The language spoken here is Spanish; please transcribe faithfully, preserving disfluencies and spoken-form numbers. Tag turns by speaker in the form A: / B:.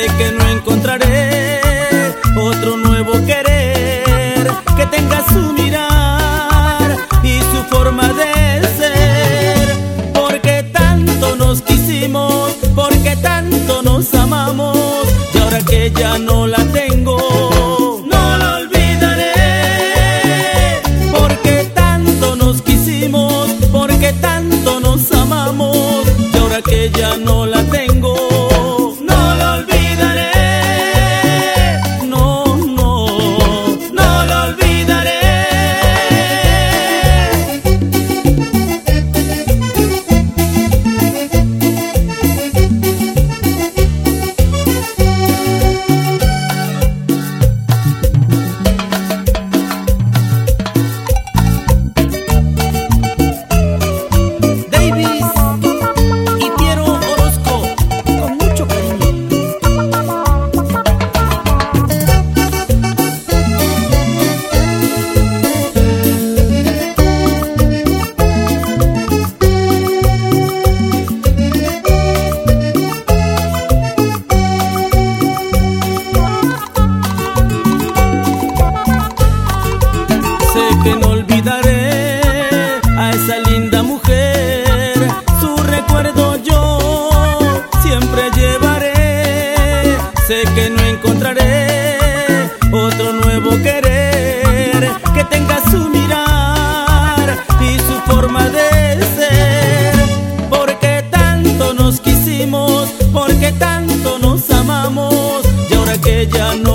A: Sé que no encontraré otro nuevo querer que tenga su mirar y su forma de ser. Porque tanto nos quisimos, porque tanto nos amamos, y ahora que ya no la tengo, no la olvidaré. Porque tanto nos quisimos, porque tanto nos amamos, y ahora que ya no la tengo, no la olvidaré. No, no, no la olvidaré. Davis y Piero Orozco, con mucho cariño. Sé que no olvidaré a esa linda mujer, su recuerdo yo siempre llevaré. Sé que no encontraré otro nuevo querer que tenga su mirar y su forma de ser. Porque tanto nos quisimos, porque tanto nos amamos, y ahora que ya no